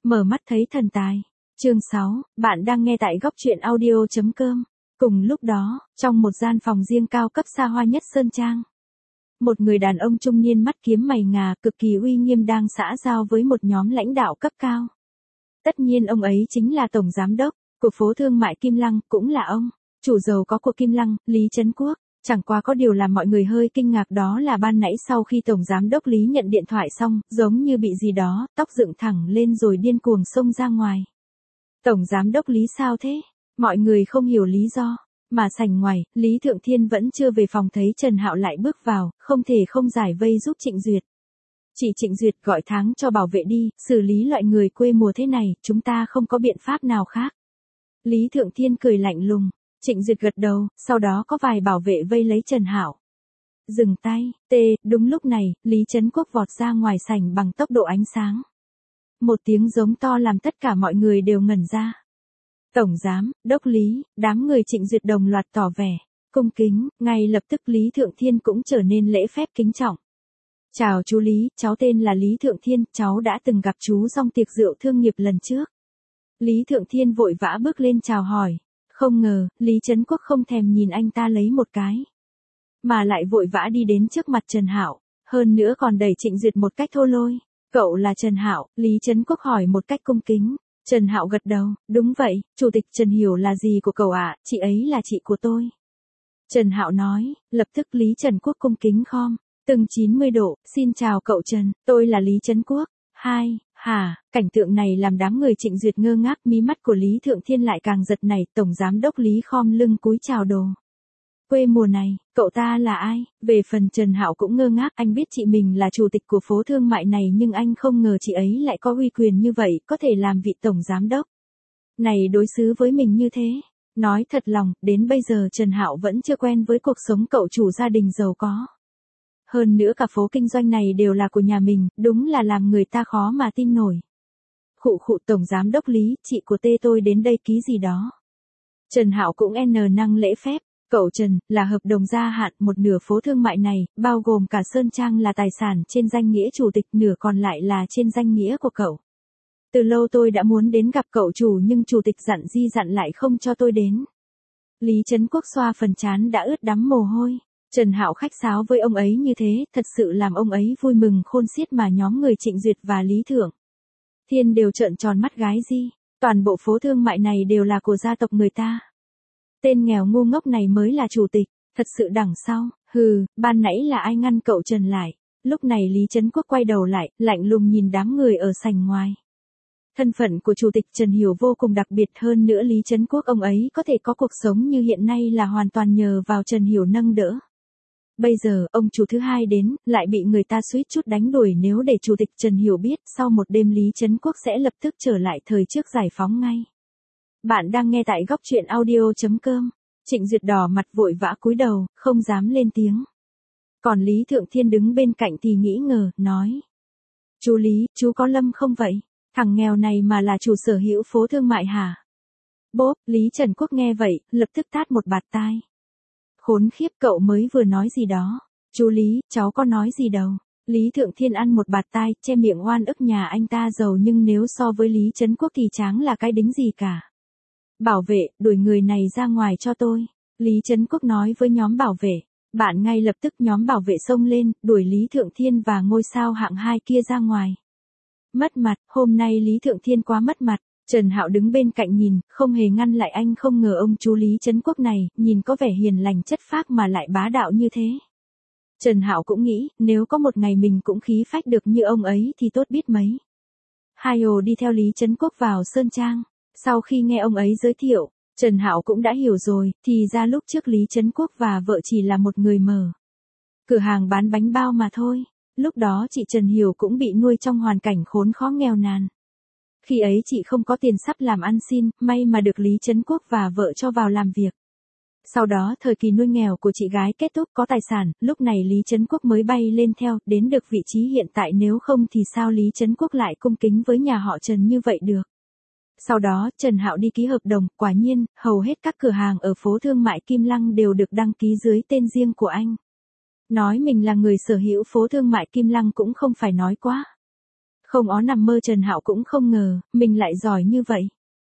Mở mắt thấy thần tài. Chương 6, bạn đang nghe tại góc truyện audio.com. Cùng lúc đó, trong một gian phòng riêng cao cấp xa hoa nhất Sơn Trang, một người đàn ông trung niên mắt kiếm mày ngà cực kỳ uy nghiêm đang xã giao với một nhóm lãnh đạo cấp cao. Tất nhiên ông ấy chính là tổng giám đốc của phố thương mại Kim Lăng, cũng là ông chủ giàu có của Kim Lăng, Lý Trấn Quốc. Chẳng qua có điều làm mọi người hơi kinh ngạc đó là ban nãy sau khi tổng giám đốc Lý nhận điện thoại xong, giống như bị gì đó, tóc dựng thẳng lên rồi điên cuồng xông ra ngoài. Tổng giám đốc Lý sao thế? Mọi người không hiểu lý do. Mà sảnh ngoài, Lý Thượng Thiên vẫn chưa về phòng thấy Trần Hạo lại bước vào, không thể không giải vây giúp Trịnh Duyệt. Chị Trịnh Duyệt gọi tháng cho bảo vệ đi, xử lý loại người quê mùa thế này, chúng ta không có biện pháp nào khác. Lý Thượng Thiên cười lạnh lùng. Trịnh Duyệt gật đầu, sau đó có vài bảo vệ vây lấy Trần Hạo. Dừng tay, đúng lúc này, Lý Trấn Quốc vọt ra ngoài sảnh bằng tốc độ ánh sáng. Một tiếng giống to làm tất cả mọi người đều ngẩn ra. Tổng giám đốc Lý, đám người Trịnh Duyệt đồng loạt tỏ vẻ cung kính, ngay lập tức Lý Thượng Thiên cũng trở nên lễ phép kính trọng. Chào chú Lý, cháu tên là Lý Thượng Thiên, cháu đã từng gặp chú trong tiệc rượu thương nghiệp lần trước. Lý Thượng Thiên vội vã bước lên chào hỏi. Không ngờ, Lý Trấn Quốc không thèm nhìn anh ta lấy một cái, mà lại vội vã đi đến trước mặt Trần Hạo, hơn nữa còn đẩy Trịnh Duyệt một cách thô lôi. Cậu là Trần Hạo? Lý Trấn Quốc hỏi một cách cung kính. Trần Hạo gật đầu, đúng vậy, Chủ tịch Trần hiểu là gì của cậu ạ, chị ấy là chị của tôi. Trần Hạo nói, lập tức Lý Trấn Quốc cung kính khom, từng 90 độ, xin chào cậu Trần, tôi là Lý Trấn Quốc. Cảnh tượng này làm đám người Trịnh Duyệt ngơ ngác, mí mắt của Lý Thượng Thiên lại càng giật nảy, tổng giám đốc Lý khom lưng cúi chào đồ. Quê mùa này, cậu ta là ai? Về phần Trần Hạo cũng ngơ ngác, anh biết chị mình là chủ tịch của phố thương mại này nhưng anh không ngờ chị ấy lại có uy quyền như vậy, có thể làm vị tổng giám đốc này đối xử với mình như thế. Nói thật lòng, đến bây giờ Trần Hạo vẫn chưa quen với cuộc sống cậu chủ gia đình giàu có. Hơn nữa cả phố kinh doanh này đều là của nhà mình, đúng là làm người ta khó mà tin nổi. Khụ tổng giám đốc Lý, chị của tôi đến đây ký gì đó. Trần Hạo cũng năng lễ phép. Cậu Trần, là hợp đồng gia hạn, một nửa phố thương mại này, bao gồm cả Sơn Trang là tài sản trên danh nghĩa chủ tịch, nửa còn lại là trên danh nghĩa của cậu. Từ lâu tôi đã muốn đến gặp cậu chủ nhưng chủ tịch dặn lại không cho tôi đến. Lý Trấn Quốc xoa phần trán đã ướt đẫm mồ hôi. Trần Hạo khách sáo với ông ấy như thế, thật sự làm ông ấy vui mừng khôn xiết mà nhóm người Trịnh Duyệt và Lý Thượng Thiên đều trợn tròn mắt gái gì. Toàn bộ phố thương mại này đều là của gia tộc người ta. Tên nghèo ngu ngốc này mới là chủ tịch, thật sự đằng sau. Ban nãy là ai ngăn cậu Trần lại? Lúc này Lý Trấn Quốc quay đầu lại, lạnh lùng nhìn đám người ở sảnh ngoài. Thân phận của chủ tịch Trần Hiểu vô cùng đặc biệt, hơn nữa Lý Trấn Quốc ông ấy có thể có cuộc sống như hiện nay là hoàn toàn nhờ vào Trần Hiểu nâng đỡ. Bây giờ, ông chủ thứ hai đến, lại bị người ta suýt chút đánh đuổi, nếu để chủ tịch Trần Hiểu biết, sau một đêm Lý Trấn Quốc sẽ lập tức trở lại thời trước giải phóng ngay. Bạn đang nghe tại góc truyện audio.com. Trịnh Duyệt đỏ mặt vội vã cúi đầu, không dám lên tiếng. Còn Lý Thượng Thiên đứng bên cạnh thì nghĩ ngờ, nói. Chú Lý, chú có lâm không vậy? Thằng nghèo này mà là chủ sở hữu phố thương mại hả? Bốp, Lý Trấn Quốc nghe vậy, lập tức tát một bạt tai. Khốn khiếp, cậu mới vừa nói gì đó? Chú Lý, cháu có nói gì đâu. Lý Thượng Thiên ăn một bạt tai, che miệng oan ức nhà anh ta giàu nhưng nếu so với Lý Trấn Quốc thì tráng là cái đính gì cả. Bảo vệ, đuổi người này ra ngoài cho tôi. Lý Trấn Quốc nói với nhóm bảo vệ. Bạn ngay lập tức nhóm bảo vệ xông lên, đuổi Lý Thượng Thiên và ngôi sao hạng 2 kia ra ngoài. Mất mặt, hôm nay Lý Thượng Thiên quá mất mặt. Trần Hạo đứng bên cạnh nhìn, không hề ngăn lại, anh không ngờ ông chú Lý Trấn Quốc này, nhìn có vẻ hiền lành chất phác mà lại bá đạo như thế. Trần Hạo cũng nghĩ, nếu có một ngày mình cũng khí phách được như ông ấy thì tốt biết mấy. Hai ồ đi theo Lý Trấn Quốc vào Sơn Trang. Sau khi nghe ông ấy giới thiệu, Trần Hạo cũng đã hiểu rồi, thì ra lúc trước Lý Trấn Quốc và vợ chỉ là một người mở cửa hàng bán bánh bao mà thôi. Lúc đó chị Trần Hiểu cũng bị nuôi trong hoàn cảnh khốn khó nghèo nàn. Khi ấy chị không có tiền sắp làm ăn xin, may mà được Lý Trấn Quốc và vợ cho vào làm việc. Sau đó thời kỳ nuôi nghèo của chị gái kết thúc, có tài sản, lúc này Lý Trấn Quốc mới bay lên theo, đến được vị trí hiện tại, nếu không thì sao Lý Trấn Quốc lại cung kính với nhà họ Trần như vậy được. Sau đó, Trần Hạo đi ký hợp đồng, quả nhiên, hầu hết các cửa hàng ở phố thương mại Kim Lăng đều được đăng ký dưới tên riêng của anh. Nói mình là người sở hữu phố thương mại Kim Lăng cũng không phải nói quá Không ó nằm mơ Trần Hạo cũng không ngờ, mình lại giỏi như vậy.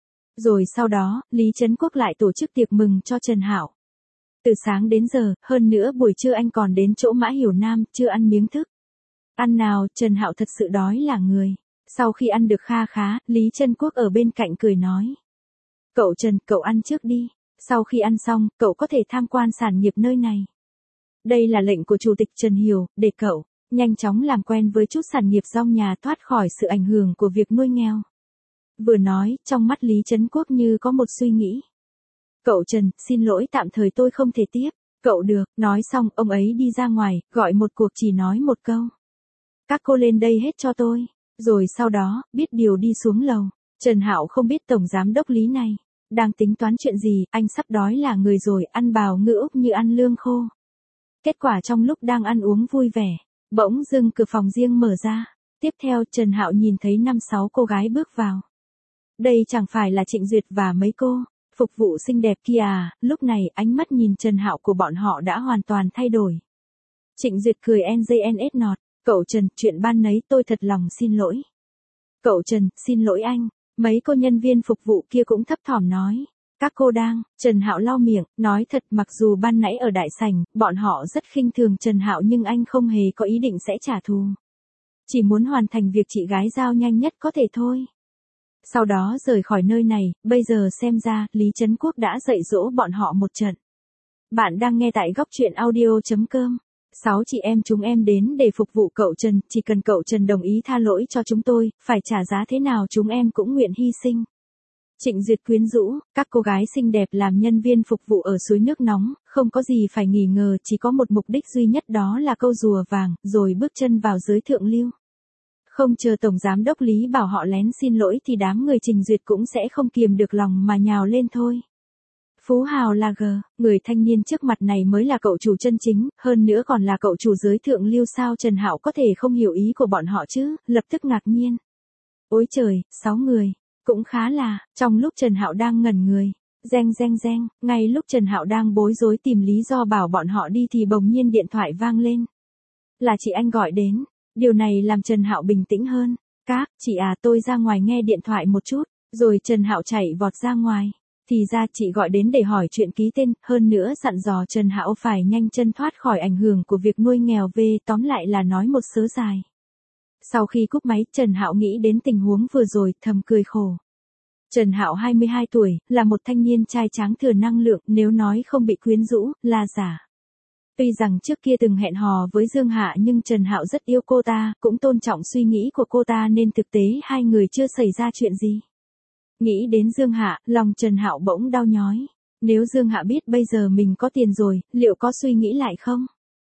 Rồi sau đó, Lý Trấn Quốc lại tổ chức tiệc mừng cho Trần Hạo. Từ sáng đến giờ, hơn nữa buổi trưa anh còn đến chỗ Mã Hiểu Nam, chưa ăn miếng thức. Ăn nào, Trần Hạo thật sự đói là người. Sau khi ăn được kha khá, Lý Trấn Quốc ở bên cạnh cười nói. Cậu Trần, cậu ăn trước đi. Sau khi ăn xong, cậu có thể tham quan sản nghiệp nơi này. Đây là lệnh của Chủ tịch Trần Hiểu, để cậu nhanh chóng làm quen với chút sản nghiệp trong nhà thoát khỏi sự ảnh hưởng của việc nuôi nghèo. Vừa nói, trong mắt Lý Trấn Quốc như có một suy nghĩ. Cậu Trần, xin lỗi tạm thời tôi không thể tiếp. Cậu được, nói xong, ông ấy đi ra ngoài, gọi một cuộc chỉ nói một câu. Các cô lên đây hết cho tôi. Rồi sau đó, biết điều đi xuống lầu. Trần Hạo không biết Tổng Giám đốc Lý này đang tính toán chuyện gì, anh sắp đói là người rồi, ăn bào ngư Úc như ăn lương khô. Kết quả trong lúc đang ăn uống vui vẻ, bỗng dưng cửa phòng riêng mở ra. Tiếp theo Trần Hạo nhìn thấy 5-6 cô gái bước vào. Đây chẳng phải là Trịnh Duyệt và mấy cô phục vụ xinh đẹp kia à? Lúc này ánh mắt nhìn Trần Hạo của bọn họ đã hoàn toàn thay đổi. Trịnh Duyệt cười NJNS nọt. Cậu Trần, chuyện ban nấy tôi thật lòng xin lỗi. Cậu Trần, xin lỗi anh. Mấy cô nhân viên phục vụ kia cũng thấp thỏm nói. Các cô đang, Trần Hạo lau miệng, nói thật mặc dù ban nãy ở đại sảnh, bọn họ rất khinh thường Trần Hạo nhưng anh không hề có ý định sẽ trả thù. Chỉ muốn hoàn thành việc chị gái giao nhanh nhất có thể thôi. Sau đó rời khỏi nơi này, bây giờ xem ra, Lý Trấn Quốc đã dạy dỗ bọn họ một trận. Bạn đang nghe tại góc truyện audio.com. 6 chị em chúng em đến để phục vụ cậu Trần, chỉ cần cậu Trần đồng ý tha lỗi cho chúng tôi, phải trả giá thế nào chúng em cũng nguyện hy sinh. Trịnh Duyệt quyến rũ, các cô gái xinh đẹp làm nhân viên phục vụ ở suối nước nóng, không có gì phải nghi ngờ, chỉ có một mục đích duy nhất đó là câu rùa vàng, rồi bước chân vào giới thượng lưu. Không chờ Tổng Giám đốc Lý bảo họ lén xin lỗi thì đám người Trịnh Duyệt cũng sẽ không kiềm được lòng mà nhào lên thôi. Phú hào là người thanh niên trước mặt này mới là cậu chủ chân chính, hơn nữa còn là cậu chủ giới thượng lưu sao Trần Hạo có thể không hiểu ý của bọn họ chứ, lập tức ngạc nhiên. Ôi trời, 6 người, cũng khá là, trong lúc Trần Hạo đang ngẩn người, reng, ngay lúc Trần Hạo đang bối rối tìm lý do bảo bọn họ đi thì bỗng nhiên điện thoại vang lên. Là chị anh gọi đến, điều này làm Trần Hạo bình tĩnh hơn. Các, chị à tôi ra ngoài nghe điện thoại một chút, rồi Trần Hạo chạy vọt ra ngoài. Thì ra chị gọi đến để hỏi chuyện ký tên, hơn nữa dặn dò Trần Hạo phải nhanh chân thoát khỏi ảnh hưởng của việc nuôi nghèo về, tóm lại là nói một sớ dài. Sau khi cúp máy, Trần Hạo nghĩ đến tình huống vừa rồi, thầm cười khổ. Trần Hạo 22 tuổi, là một thanh niên trai tráng thừa năng lượng, nếu nói không bị quyến rũ, là giả. Tuy rằng trước kia từng hẹn hò với Dương Hạ nhưng Trần Hạo rất yêu cô ta, cũng tôn trọng suy nghĩ của cô ta nên thực tế hai người chưa xảy ra chuyện gì. Nghĩ đến Dương Hạ, lòng Trần Hạo bỗng đau nhói. Nếu Dương Hạ biết bây giờ mình có tiền rồi, liệu có suy nghĩ lại không?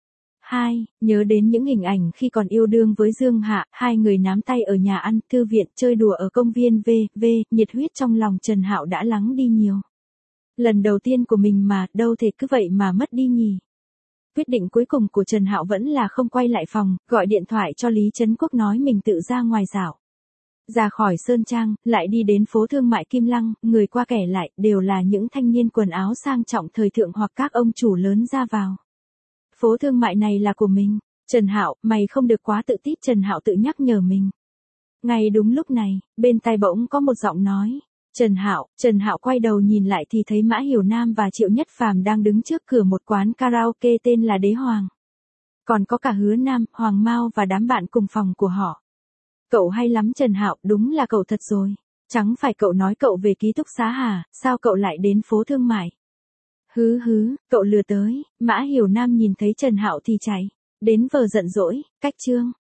2. Nhớ đến những hình ảnh khi còn yêu đương với Dương Hạ, hai người nắm tay ở nhà ăn, thư viện, chơi đùa ở công viên v.v. Nhiệt huyết trong lòng Trần Hạo đã lắng đi nhiều. Lần đầu tiên của mình mà, đâu thể cứ vậy mà mất đi nhỉ? Quyết định cuối cùng của Trần Hạo vẫn là không quay lại phòng, gọi điện thoại cho Lý Trấn Quốc nói mình tự ra ngoài dạo. Ra khỏi Sơn Trang, lại đi đến phố thương mại Kim Lăng, người qua kẻ lại, đều là những thanh niên quần áo sang trọng thời thượng hoặc các ông chủ lớn ra vào. Phố thương mại này là của mình. Trần Hạo, mày không được quá tự tít, Trần Hạo tự nhắc nhở mình. Ngay đúng lúc này, bên tai bỗng có một giọng nói. Trần Hạo quay đầu nhìn lại thì thấy Mã Hiểu Nam và Triệu Nhất Phàm đang đứng trước cửa một quán karaoke tên là Đế Hoàng. Còn có cả Hứa Nam, Hoàng Mao và đám bạn cùng phòng của họ. Cậu hay lắm Trần Hạo, đúng là cậu thật rồi. Chẳng phải cậu nói cậu về ký túc xá hả, sao cậu lại đến phố thương mại? Hứ, cậu lừa tới. Mã Hiểu Nam nhìn thấy Trần Hạo thì chạy đến vờ giận dỗi, cách chương.